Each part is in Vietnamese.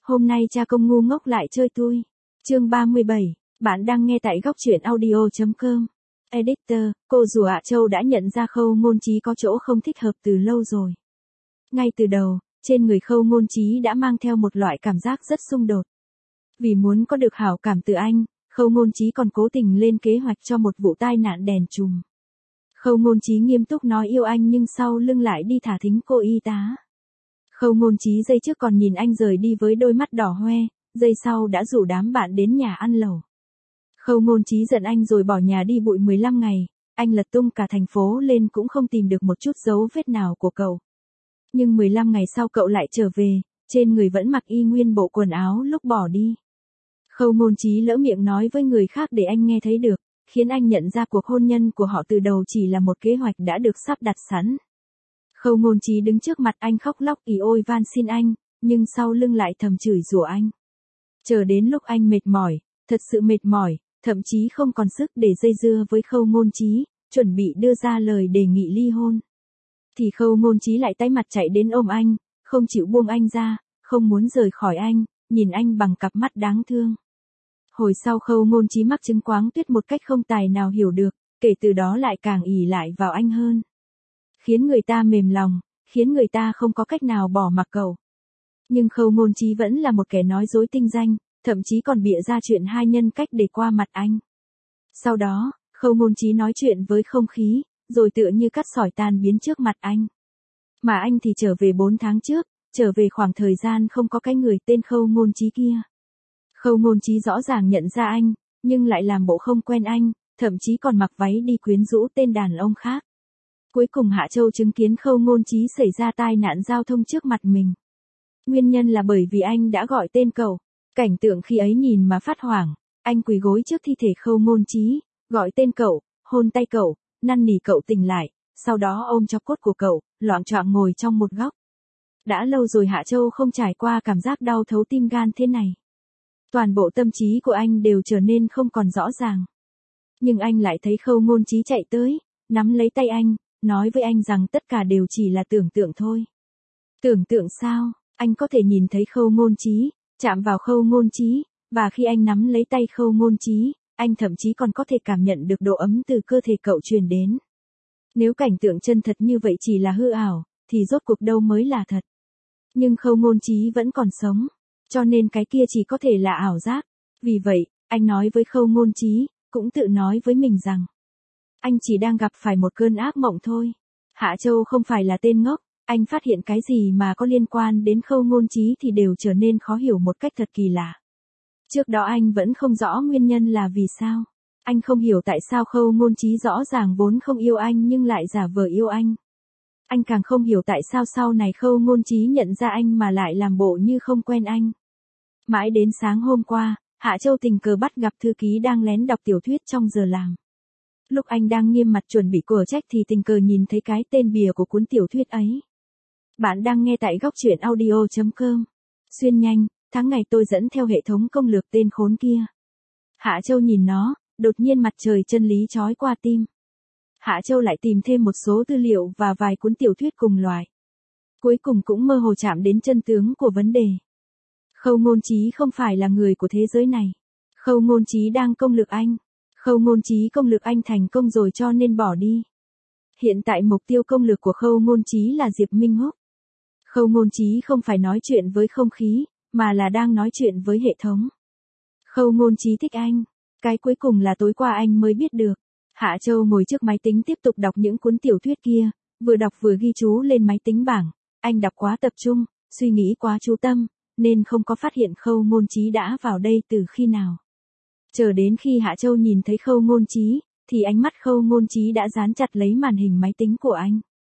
Hôm nay cha công ngu ngốc lại chơi tui. Chương 37, bạn đang nghe tại góc truyện audio.com. Editor, cô rùa Hạ Châu đã nhận ra Khâu Ngôn Chí có chỗ không thích hợp từ lâu rồi. Ngay từ đầu, trên người Khâu Ngôn Chí đã mang theo một loại cảm giác rất xung đột. Vì muốn có được hảo cảm từ anh, Khâu Ngôn Chí còn cố tình lên kế hoạch cho một vụ tai nạn đèn trùm. Khâu Ngôn Chí nghiêm túc nói yêu anh nhưng sau lưng lại đi thả thính cô y tá. Khâu Ngôn Chí giây trước còn nhìn anh rời đi với đôi mắt đỏ hoe, giây sau đã rủ đám bạn đến nhà ăn lẩu. Khâu Ngôn Chí giận anh rồi bỏ nhà đi bụi 15 ngày, anh lật tung cả thành phố lên cũng không tìm được một chút dấu vết nào của cậu. Nhưng 15 ngày sau cậu lại trở về, trên người vẫn mặc y nguyên bộ quần áo lúc bỏ đi. Khâu Ngôn Chí lỡ miệng nói với người khác để anh nghe thấy được, khiến anh nhận ra cuộc hôn nhân của họ từ đầu chỉ là một kế hoạch đã được sắp đặt sẵn. Khâu Ngôn Chí đứng trước mặt anh khóc lóc ỉ ôi van xin anh, nhưng sau lưng lại thầm chửi rủa anh. Chờ đến lúc anh mệt mỏi, thật sự mệt mỏi, thậm chí không còn sức để dây dưa với Khâu Ngôn Chí, chuẩn bị đưa ra lời đề nghị ly hôn. Thì Khâu Ngôn Chí lại tái mặt chạy đến ôm anh, không chịu buông anh ra, không muốn rời khỏi anh, nhìn anh bằng cặp mắt đáng thương. Hồi sau Khâu Ngôn Chí mắc chứng Quáng Tuyết một cách không tài nào hiểu được, kể từ đó lại càng ỷ lại vào anh hơn. Khiến người ta mềm lòng, khiến người ta không có cách nào bỏ mặc cậu. Nhưng Khâu Ngôn Chí vẫn là một kẻ nói dối tinh danh, thậm chí còn bịa ra chuyện hai nhân cách để qua mặt anh. Sau đó, Khâu Ngôn Chí nói chuyện với không khí, rồi tựa như cát sỏi tan biến trước mặt anh. Mà anh thì trở về 4 tháng trước, trở về khoảng thời gian không có cái người tên Khâu Ngôn Chí kia. Khâu Ngôn Chí rõ ràng nhận ra anh, nhưng lại làm bộ không quen anh, thậm chí còn mặc váy đi quyến rũ tên đàn ông khác. Cuối cùng Hạ Châu chứng kiến Khâu Ngôn Chí xảy ra tai nạn giao thông trước mặt mình. Nguyên nhân là bởi vì anh đã gọi tên cậu. Cảnh tượng khi ấy nhìn mà phát hoảng, anh quỳ gối trước thi thể Khâu Ngôn Chí, gọi tên cậu, hôn tay cậu, năn nỉ cậu tỉnh lại, sau đó ôm cho cốt của cậu, loạng choạng ngồi trong một góc. Đã lâu rồi Hạ Châu không trải qua cảm giác đau thấu tim gan thế này. Toàn bộ tâm trí của anh đều trở nên không còn rõ ràng. Nhưng anh lại thấy Khâu Ngôn Chí chạy tới, nắm lấy tay anh, nói với anh rằng tất cả đều chỉ là tưởng tượng thôi. Tưởng tượng sao? Anh có thể nhìn thấy Khâu Ngôn Chí, chạm vào Khâu Ngôn Chí, và khi anh nắm lấy tay Khâu Ngôn Chí, anh thậm chí còn có thể cảm nhận được độ ấm từ cơ thể cậu truyền đến. Nếu cảnh tượng chân thật như vậy chỉ là hư ảo, thì rốt cuộc đâu mới là thật. Nhưng Khâu Ngôn Chí vẫn còn sống, cho nên cái kia chỉ có thể là ảo giác. Vì vậy, anh nói với Khâu Ngôn Chí, cũng tự nói với mình rằng, anh chỉ đang gặp phải một cơn ác mộng thôi. Hạ Châu không phải là tên ngốc, anh phát hiện cái gì mà có liên quan đến Khâu Ngôn Chí thì đều trở nên khó hiểu một cách thật kỳ lạ. Trước đó anh vẫn không rõ nguyên nhân là vì sao. Anh không hiểu tại sao Khâu Ngôn Chí rõ ràng vốn không yêu anh nhưng lại giả vờ yêu anh. Anh càng không hiểu tại sao sau này Khâu Ngôn Chí nhận ra anh mà lại làm bộ như không quen anh. Mãi đến sáng hôm qua, Hạ Châu tình cờ bắt gặp thư ký đang lén đọc tiểu thuyết trong giờ làm. Lúc anh đang nghiêm mặt chuẩn bị của trách thì tình cờ nhìn thấy cái tên bìa của cuốn tiểu thuyết ấy. Bạn đang nghe tại góc truyện audio.com. Xuyên nhanh, tháng ngày tôi dẫn theo hệ thống công lược tên khốn kia. Hạ Châu nhìn nó, đột nhiên mặt trời chân lý chói qua tim. Hạ Châu lại tìm thêm một số tư liệu và vài cuốn tiểu thuyết cùng loại. Cuối cùng cũng mơ hồ chạm đến chân tướng của vấn đề. Khâu Ngôn Chí không phải là người của thế giới này. Khâu Ngôn Chí đang công lược anh. Khâu Ngôn Chí công lược anh thành công rồi cho nên bỏ đi. Hiện tại mục tiêu công lược của Khâu Ngôn Chí là Diệp Minh Húc. Khâu Ngôn Chí không phải nói chuyện với không khí, mà là đang nói chuyện với hệ thống. Khâu Ngôn Chí thích anh. Cái cuối cùng là tối qua anh mới biết được. Hạ Châu ngồi trước máy tính tiếp tục đọc những cuốn tiểu thuyết kia, vừa đọc vừa ghi chú lên máy tính bảng. Anh đọc quá tập trung, suy nghĩ quá chú tâm, nên không có phát hiện Khâu Ngôn Chí đã vào đây từ khi nào. Chờ đến khi Hạ Châu nhìn thấy Khâu Ngôn Chí, thì ánh mắt Khâu Ngôn Chí đã dán chặt lấy màn hình máy tính của anh.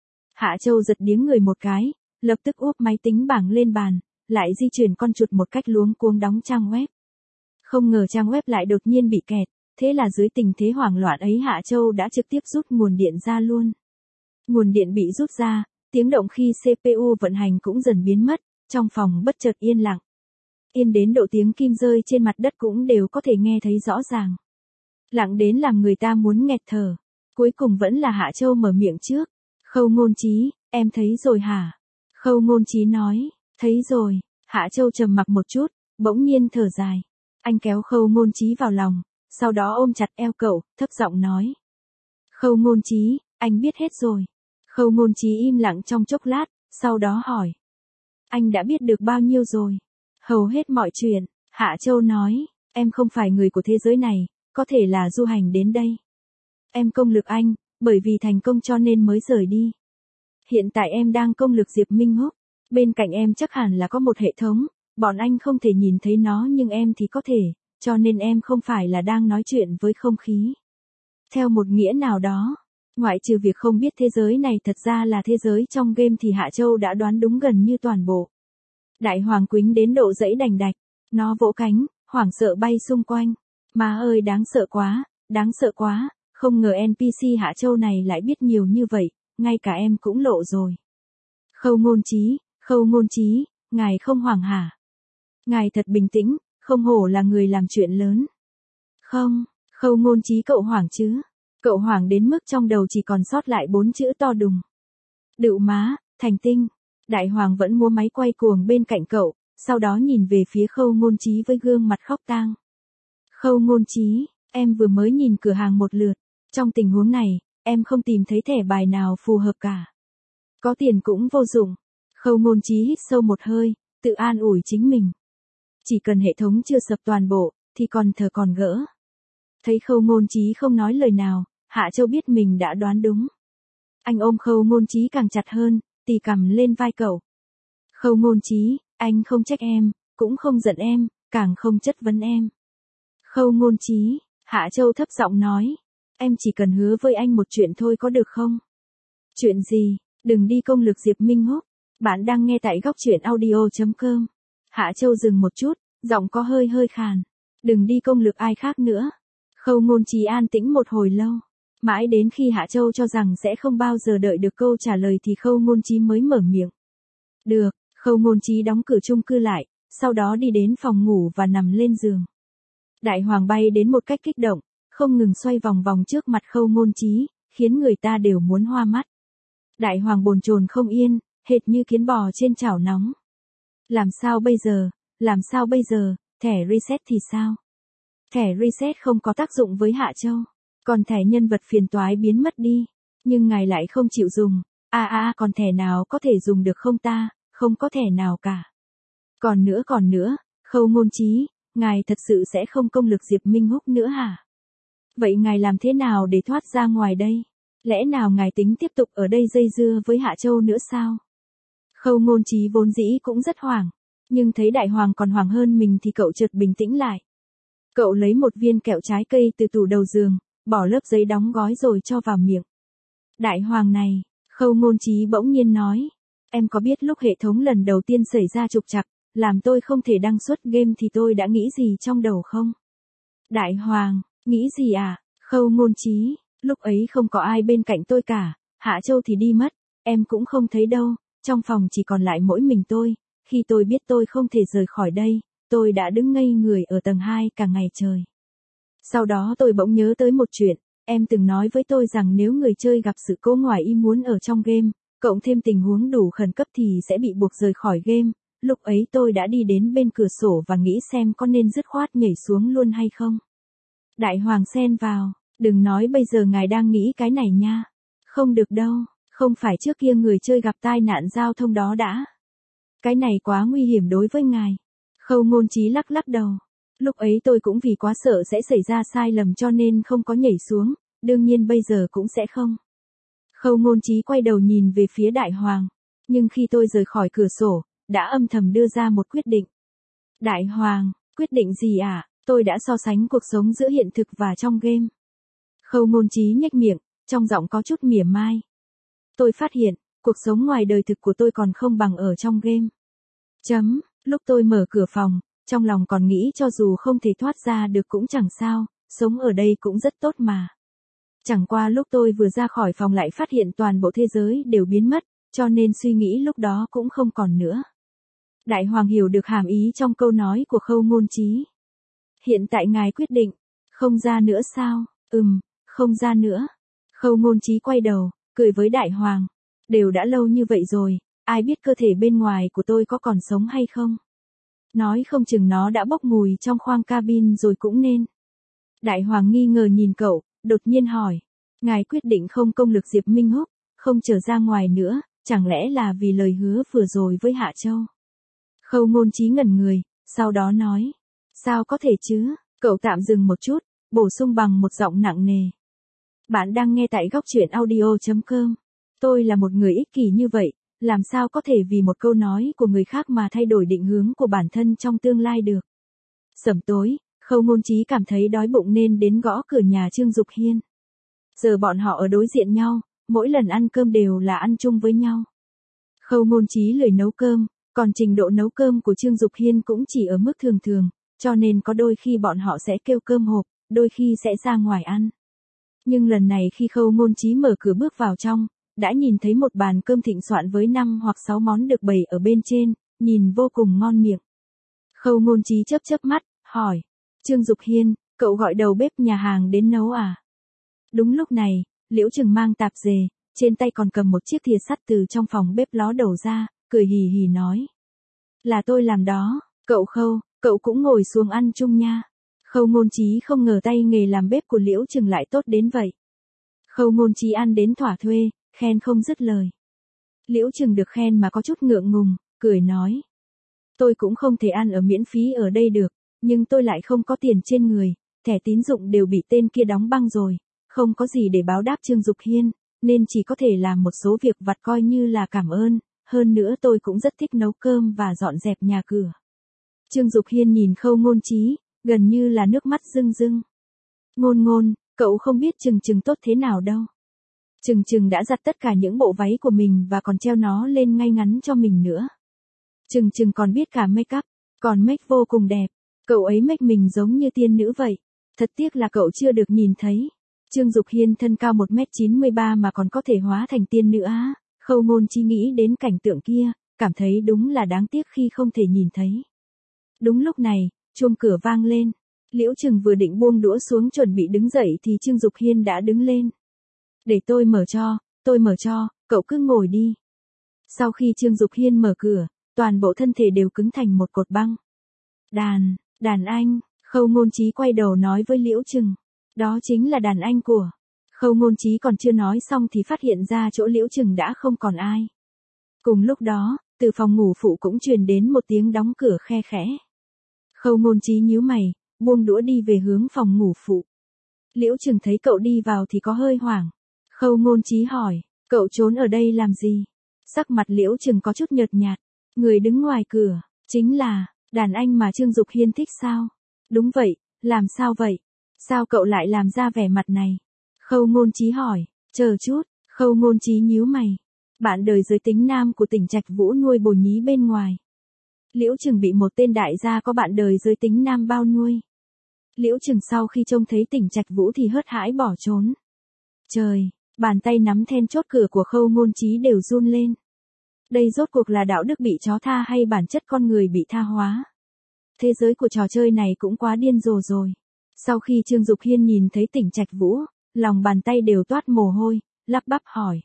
Hạ Châu giật điếng người một cái, lập tức úp máy tính bảng lên bàn, lại di chuyển con chuột một cách luống cuống đóng trang web. Không ngờ trang web lại đột nhiên bị kẹt, thế là dưới tình thế hoảng loạn ấy Hạ Châu đã trực tiếp rút nguồn điện ra luôn. Nguồn điện bị rút ra, tiếng động khi CPU vận hành cũng dần biến mất, trong phòng bất chợt yên lặng. Yên đến độ tiếng kim rơi trên mặt đất cũng đều có thể nghe thấy rõ ràng. Lặng đến làm người ta muốn nghẹt thở. Cuối cùng vẫn là Hạ Châu mở miệng trước. Khâu Ngôn Chí, em thấy rồi hả? Khâu Ngôn Chí nói, thấy rồi. Hạ Châu trầm mặc một chút, bỗng nhiên thở dài. Anh kéo Khâu Ngôn Chí vào lòng, sau đó ôm chặt eo cậu, thấp giọng nói. Khâu Ngôn Chí, anh biết hết rồi. Khâu Ngôn Chí im lặng trong chốc lát, sau đó hỏi. Anh đã biết được bao nhiêu rồi? Hầu hết mọi chuyện, Hạ Châu nói, em không phải người của thế giới này, có thể là du hành đến đây. Em công lực anh, bởi vì thành công cho nên mới rời đi. Hiện tại em đang công lực Diệp Minh Húc, bên cạnh em chắc hẳn là có một hệ thống, bọn anh không thể nhìn thấy nó nhưng em thì có thể, cho nên em không phải là đang nói chuyện với không khí. Theo một nghĩa nào đó, ngoại trừ việc không biết thế giới này thật ra là thế giới trong game thì Hạ Châu đã đoán đúng gần như toàn bộ. Đại hoàng quýnh đến độ dẫy đành đạch, nó vỗ cánh, hoảng sợ bay xung quanh. Má ơi đáng sợ quá, không ngờ NPC Hạ Châu này lại biết nhiều như vậy, ngay cả em cũng lộ rồi. Khâu Ngôn Chí, ngài không hoảng hả? Ngài thật bình tĩnh, không hổ là người làm chuyện lớn. Không, Khâu Ngôn Chí cậu hoảng chứ? Cậu hoảng đến mức trong đầu chỉ còn sót lại 4 chữ to đùng. Đựu má, thành tinh. Đại hoàng vẫn múa máy quay cuồng bên cạnh cậu, sau đó nhìn về phía Khâu Ngôn Chí với gương mặt khóc tang. Khâu Ngôn Chí, em vừa mới nhìn cửa hàng một lượt, trong tình huống này, em không tìm thấy thẻ bài nào phù hợp cả. Có tiền cũng vô dụng. Khâu Ngôn Chí hít sâu một hơi, tự an ủi chính mình. Chỉ cần hệ thống chưa sập toàn bộ, thì còn thở còn gỡ. Thấy Khâu Ngôn Chí không nói lời nào, Hạ Châu biết mình đã đoán đúng. Anh ôm Khâu Ngôn Chí càng chặt hơn, tì cằm lên vai cậu. Khâu Ngôn Chí, anh không trách em, cũng không giận em, càng không chất vấn em. Khâu Ngôn Chí, Hạ Châu thấp giọng nói, em chỉ cần hứa với anh một chuyện thôi có được không? Chuyện gì? Đừng đi công lực Diệp Minh Húc. Bạn đang nghe tại góc truyện audio.com. Hạ Châu dừng một chút, giọng có hơi khàn. Đừng đi công lực ai khác nữa. Khâu Ngôn Chí an tĩnh một hồi lâu. Mãi đến khi Hạ Châu cho rằng sẽ không bao giờ đợi được câu trả lời thì Khâu Ngôn Chí mới mở miệng. Được, Khâu Ngôn Chí đóng cửa chung cư lại, sau đó đi đến phòng ngủ và nằm lên giường. Đại hoàng bay đến một cách kích động, không ngừng xoay vòng vòng trước mặt Khâu Ngôn Chí, khiến người ta đều muốn hoa mắt. Đại hoàng bồn chồn không yên, hệt như kiến bò trên chảo nóng. Làm sao bây giờ, thẻ reset thì sao? Thẻ reset không có tác dụng với Hạ Châu, còn thẻ nhân vật phiền toái biến mất đi, nhưng ngài lại không chịu dùng. Còn thẻ nào có thể dùng được không ta? Không có thẻ nào cả. Còn nữa, Khâu Ngôn Chí, ngài thật sự sẽ không công lực Diệp Minh Húc nữa hả? Vậy ngài làm thế nào để thoát ra ngoài đây? Lẽ nào ngài tính tiếp tục ở đây dây dưa với Hạ Châu nữa sao? Khâu Ngôn Chí vốn dĩ cũng rất hoảng, nhưng thấy đại hoàng còn hoảng hơn mình thì cậu chợt bình tĩnh lại. Cậu lấy một viên kẹo trái cây từ tủ đầu giường, bỏ lớp giấy đóng gói rồi cho vào miệng. Đại hoàng này, Khâu Ngôn Chí bỗng nhiên nói, em có biết lúc hệ thống lần đầu tiên xảy ra trục trặc, làm tôi không thể đăng xuất game thì tôi đã nghĩ gì trong đầu không? Đại hoàng, nghĩ gì à? Khâu Ngôn Chí, lúc ấy không có ai bên cạnh tôi cả, Hạ Châu thì đi mất, em cũng không thấy đâu, trong phòng chỉ còn lại mỗi mình tôi, khi tôi biết tôi không thể rời khỏi đây, tôi đã đứng ngây người ở tầng 2 cả ngày trời. Sau đó tôi bỗng nhớ tới một chuyện, em từng nói với tôi rằng nếu người chơi gặp sự cố ngoài ý muốn ở trong game, cộng thêm tình huống đủ khẩn cấp thì sẽ bị buộc rời khỏi game, lúc ấy tôi đã đi đến bên cửa sổ và nghĩ xem có nên dứt khoát nhảy xuống luôn hay không. Đại hoàng xen vào, đừng nói bây giờ ngài đang nghĩ cái này nha. Không được đâu, không phải trước kia người chơi gặp tai nạn giao thông đó đã. Cái này quá nguy hiểm đối với ngài. Khâu Ngôn Chí lắc lắc đầu. Lúc ấy tôi cũng vì quá sợ sẽ xảy ra sai lầm cho nên không có nhảy xuống, đương nhiên bây giờ cũng sẽ không. Khâu Ngôn Chí quay đầu nhìn về phía đại hoàng, nhưng khi tôi rời khỏi cửa sổ, đã âm thầm đưa ra một quyết định. Đại hoàng, quyết định gì à? Tôi đã so sánh cuộc sống giữa hiện thực và trong game. Khâu Ngôn Chí nhếch miệng, trong giọng có chút mỉa mai. Tôi phát hiện, cuộc sống ngoài đời thực của tôi còn không bằng ở trong game. Lúc tôi mở cửa phòng, trong lòng còn nghĩ cho dù không thể thoát ra được cũng chẳng sao, sống ở đây cũng rất tốt mà. Chẳng qua lúc tôi vừa ra khỏi phòng lại phát hiện toàn bộ thế giới đều biến mất, cho nên suy nghĩ lúc đó cũng không còn nữa. Đại hoàng hiểu được hàm ý trong câu nói của Khâu Ngôn Chí. Hiện tại ngài quyết định, không ra nữa sao? Không ra nữa. Khâu Ngôn Chí quay đầu, cười với đại hoàng. Đều đã lâu như vậy rồi, ai biết cơ thể bên ngoài của tôi có còn sống hay không? Nói không chừng nó đã bốc mùi trong khoang cabin rồi cũng nên. Đại Hoàng nghi ngờ nhìn cậu, đột nhiên hỏi. Ngài quyết định không công lực Diệp Minh Húc, không trở ra ngoài nữa, chẳng lẽ là vì lời hứa vừa rồi với Hạ Châu? Khâu Ngôn Chí ngẩn người, sau đó nói. Sao có thể chứ? Cậu tạm dừng một chút, bổ sung bằng một giọng nặng nề. Bạn đang nghe tại góc truyện audio.com. Tôi là một người ích kỷ như vậy, làm sao có thể vì một câu nói của người khác mà thay đổi định hướng của bản thân trong tương lai được. Sẩm tối, Khâu Ngôn Chí cảm thấy đói bụng nên đến gõ cửa nhà Trương Dục Hiên. Giờ bọn họ ở đối diện nhau, mỗi lần ăn cơm đều là ăn chung với nhau. Khâu Ngôn Chí lười nấu cơm, còn trình độ nấu cơm của Trương Dục Hiên cũng chỉ ở mức thường thường, cho nên có đôi khi bọn họ sẽ kêu cơm hộp, đôi khi sẽ ra ngoài ăn. Nhưng lần này khi Khâu Ngôn Chí mở cửa bước vào trong, đã nhìn thấy một bàn cơm thịnh soạn với 5 hoặc 6 món được bày ở bên trên, nhìn vô cùng ngon miệng. Khâu Ngôn Chí chớp chớp mắt, hỏi. Trương Dục Hiên, cậu gọi đầu bếp nhà hàng đến nấu à? Đúng lúc này, Liễu Trừng mang tạp dề, trên tay còn cầm một chiếc thìa sắt từ trong phòng bếp ló đầu ra, cười hì hì nói. Là tôi làm đó, cậu Khâu, cậu cũng ngồi xuống ăn chung nha. Khâu Ngôn Chí không ngờ tay nghề làm bếp của Liễu Trừng lại tốt đến vậy. Khâu Ngôn Chí ăn đến thỏa thuê, khen không dứt lời. Liễu Trừng được khen mà có chút ngượng ngùng, cười nói. Tôi cũng không thể ăn ở miễn phí ở đây được, nhưng tôi lại không có tiền trên người, thẻ tín dụng đều bị tên kia đóng băng rồi, không có gì để báo đáp Trương Dục Hiên, nên chỉ có thể làm một số việc vặt coi như là cảm ơn, hơn nữa tôi cũng rất thích nấu cơm và dọn dẹp nhà cửa. Trương Dục Hiên nhìn Khâu Ngôn Chí, gần như là nước mắt rưng rưng. Ngôn Ngôn, cậu không biết Trừng Trừng tốt thế nào đâu. Trừng Trừng đã giặt tất cả những bộ váy của mình và còn treo nó lên ngay ngắn cho mình nữa. Trừng Trừng còn biết cả make up, còn make vô cùng đẹp. Cậu ấy make mình giống như tiên nữ vậy. Thật tiếc là cậu chưa được nhìn thấy. Trương Dục Hiên thân cao 1m93 mà còn có thể hóa thành tiên nữ á. Khâu Ngôn Chí nghĩ đến cảnh tượng kia, cảm thấy đúng là đáng tiếc khi không thể nhìn thấy. Đúng lúc này, chuông cửa vang lên. Liễu Trừng vừa định buông đũa xuống chuẩn bị đứng dậy thì Trương Dục Hiên đã đứng lên. Để tôi mở cho, cậu cứ ngồi đi. Sau khi Trương Dục Hiên mở cửa, toàn bộ thân thể đều cứng thành một cột băng. Đàn anh, Khâu Ngôn Chí quay đầu nói với Liễu Trừng. Đó chính là đàn anh của. Khâu Ngôn Chí còn chưa nói xong thì phát hiện ra chỗ Liễu Trừng đã không còn ai. Cùng lúc đó, từ phòng ngủ phụ cũng truyền đến một tiếng đóng cửa khe khẽ. Khâu Ngôn Chí nhíu mày, buông đũa đi về hướng phòng ngủ phụ. Liễu Trừng thấy cậu đi vào thì có hơi hoảng. Khâu Ngôn Chí hỏi, cậu trốn ở đây làm gì? Sắc mặt Liễu Trừng có chút nhợt nhạt. Người đứng ngoài cửa, chính là đàn anh mà Trương Dục Hiên thích sao? Đúng vậy, làm sao vậy? Sao cậu lại làm ra vẻ mặt này? Khâu Ngôn Chí hỏi, chờ chút, Khâu Ngôn Chí nhíu mày. Bạn đời giới tính nam của Tỉnh Trạch Vũ nuôi bồ nhí bên ngoài. Liễu Trừng bị một tên đại gia có bạn đời giới tính nam bao nuôi. Liễu Trừng sau khi trông thấy Tỉnh Trạch Vũ thì hớt hãi bỏ trốn. Trời, bàn tay nắm then chốt cửa của Khâu Ngôn Chí đều run lên. Đây rốt cuộc là đạo đức bị chó tha hay bản chất con người bị tha hóa? Thế giới của trò chơi này cũng quá điên rồ rồi. Sau khi Trương Dục Hiên nhìn thấy Tỉnh Trạch Vũ, lòng bàn tay đều toát mồ hôi, lắp bắp hỏi.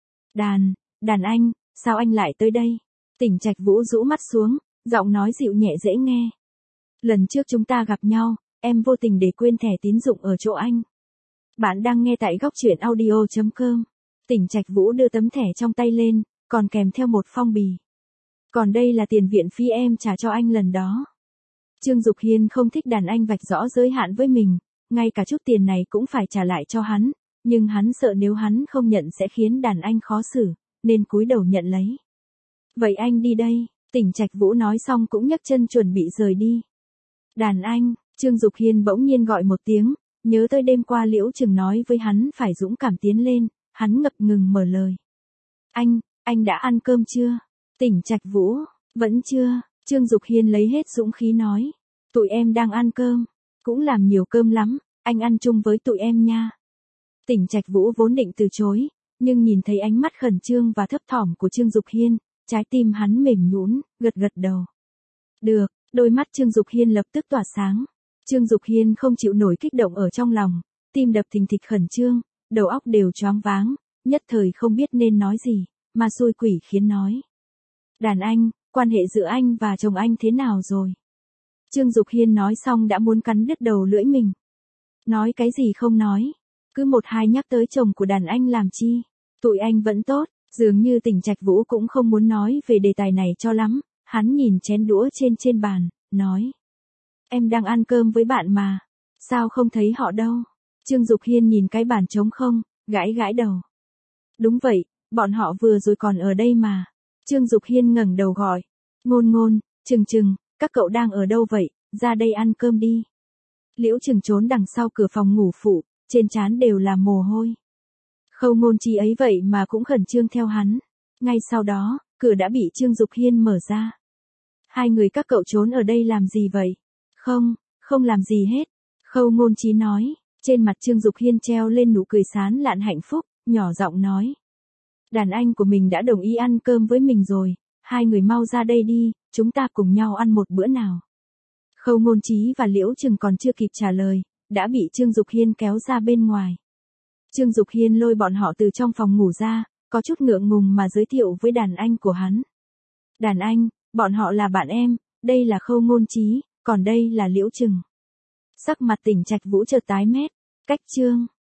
Đàn anh, sao anh lại tới đây? Tỉnh Trạch Vũ rũ mắt xuống, giọng nói dịu nhẹ dễ nghe. Lần trước chúng ta gặp nhau, em vô tình để quên thẻ tín dụng ở chỗ anh. Bạn đang nghe tại góc truyện audio.com. Tỉnh Trạch Vũ đưa tấm thẻ trong tay lên, còn kèm theo một phong bì. Còn đây là tiền viện phí em trả cho anh lần đó. Trương Dục Hiên không thích đàn anh vạch rõ giới hạn với mình, ngay cả chút tiền này cũng phải trả lại cho hắn, nhưng hắn sợ nếu hắn không nhận sẽ khiến đàn anh khó xử, nên cúi đầu nhận lấy. Vậy anh đi đây, Tỉnh Trạch Vũ nói xong cũng nhấc chân chuẩn bị rời đi. Đàn anh, Trương Dục Hiên bỗng nhiên gọi một tiếng, nhớ tới đêm qua Liễu Trừng nói với hắn phải dũng cảm tiến lên, hắn ngập ngừng mở lời. Anh đã ăn cơm chưa? Tỉnh Trạch Vũ, vẫn chưa. Trương Dục Hiên lấy hết dũng khí nói. Tụi em đang ăn cơm, cũng làm nhiều cơm lắm, anh ăn chung với tụi em nha. Tỉnh Trạch Vũ vốn định từ chối, nhưng nhìn thấy ánh mắt khẩn trương và thấp thỏm của Trương Dục Hiên, trái tim hắn mềm nhũn, gật gật đầu. Được, đôi mắt Trương Dục Hiên lập tức tỏa sáng. Trương Dục Hiên không chịu nổi kích động ở trong lòng, tim đập thình thịch khẩn trương, đầu óc đều choáng váng, nhất thời không biết nên nói gì, mà xui quỷ khiến nói. Đàn anh, quan hệ giữa anh và chồng anh thế nào rồi? Trương Dục Hiên nói xong đã muốn cắn đứt đầu lưỡi mình. Nói cái gì không nói. Cứ một hai nhắc tới chồng của đàn anh làm chi. Tụi anh vẫn tốt, dường như Tỉnh Trạch Vũ cũng không muốn nói về đề tài này cho lắm. Hắn nhìn chén đũa trên bàn, nói. Em đang ăn cơm với bạn mà. Sao không thấy họ đâu? Trương Dục Hiên nhìn cái bàn trống không, gãi gãi đầu. Đúng vậy, bọn họ vừa rồi còn ở đây mà. Trương Dục Hiên ngẩng đầu gọi. Ngôn Ngôn, Trừng, các cậu đang ở đâu vậy, ra đây ăn cơm đi. Liễu Trừng trốn đằng sau cửa phòng ngủ phụ, trên trán đều là mồ hôi. Khâu Ngôn Trí ấy vậy mà cũng khẩn trương theo hắn. Ngay sau đó, cửa đã bị Trương Dục Hiên mở ra. Hai người các cậu trốn ở đây làm gì vậy? Không làm gì hết. Khâu Ngôn Trí nói, trên mặt Trương Dục Hiên treo lên nụ cười sán lạn hạnh phúc, nhỏ giọng nói. Đàn anh của mình đã đồng ý ăn cơm với mình rồi, hai người mau ra đây đi, chúng ta cùng nhau ăn một bữa nào. Khâu Ngôn Trí và Liễu Trừng còn chưa kịp trả lời, đã bị Trương Dục Hiên kéo ra bên ngoài. Trương Dục Hiên lôi bọn họ từ trong phòng ngủ ra, có chút ngượng ngùng mà giới thiệu với đàn anh của hắn. Đàn anh, bọn họ là bạn em, đây là Khâu Ngôn Trí, còn đây là Liễu Trừng. Sắc mặt Tỉnh Trạch Vũ chợt tái mét, cách Trương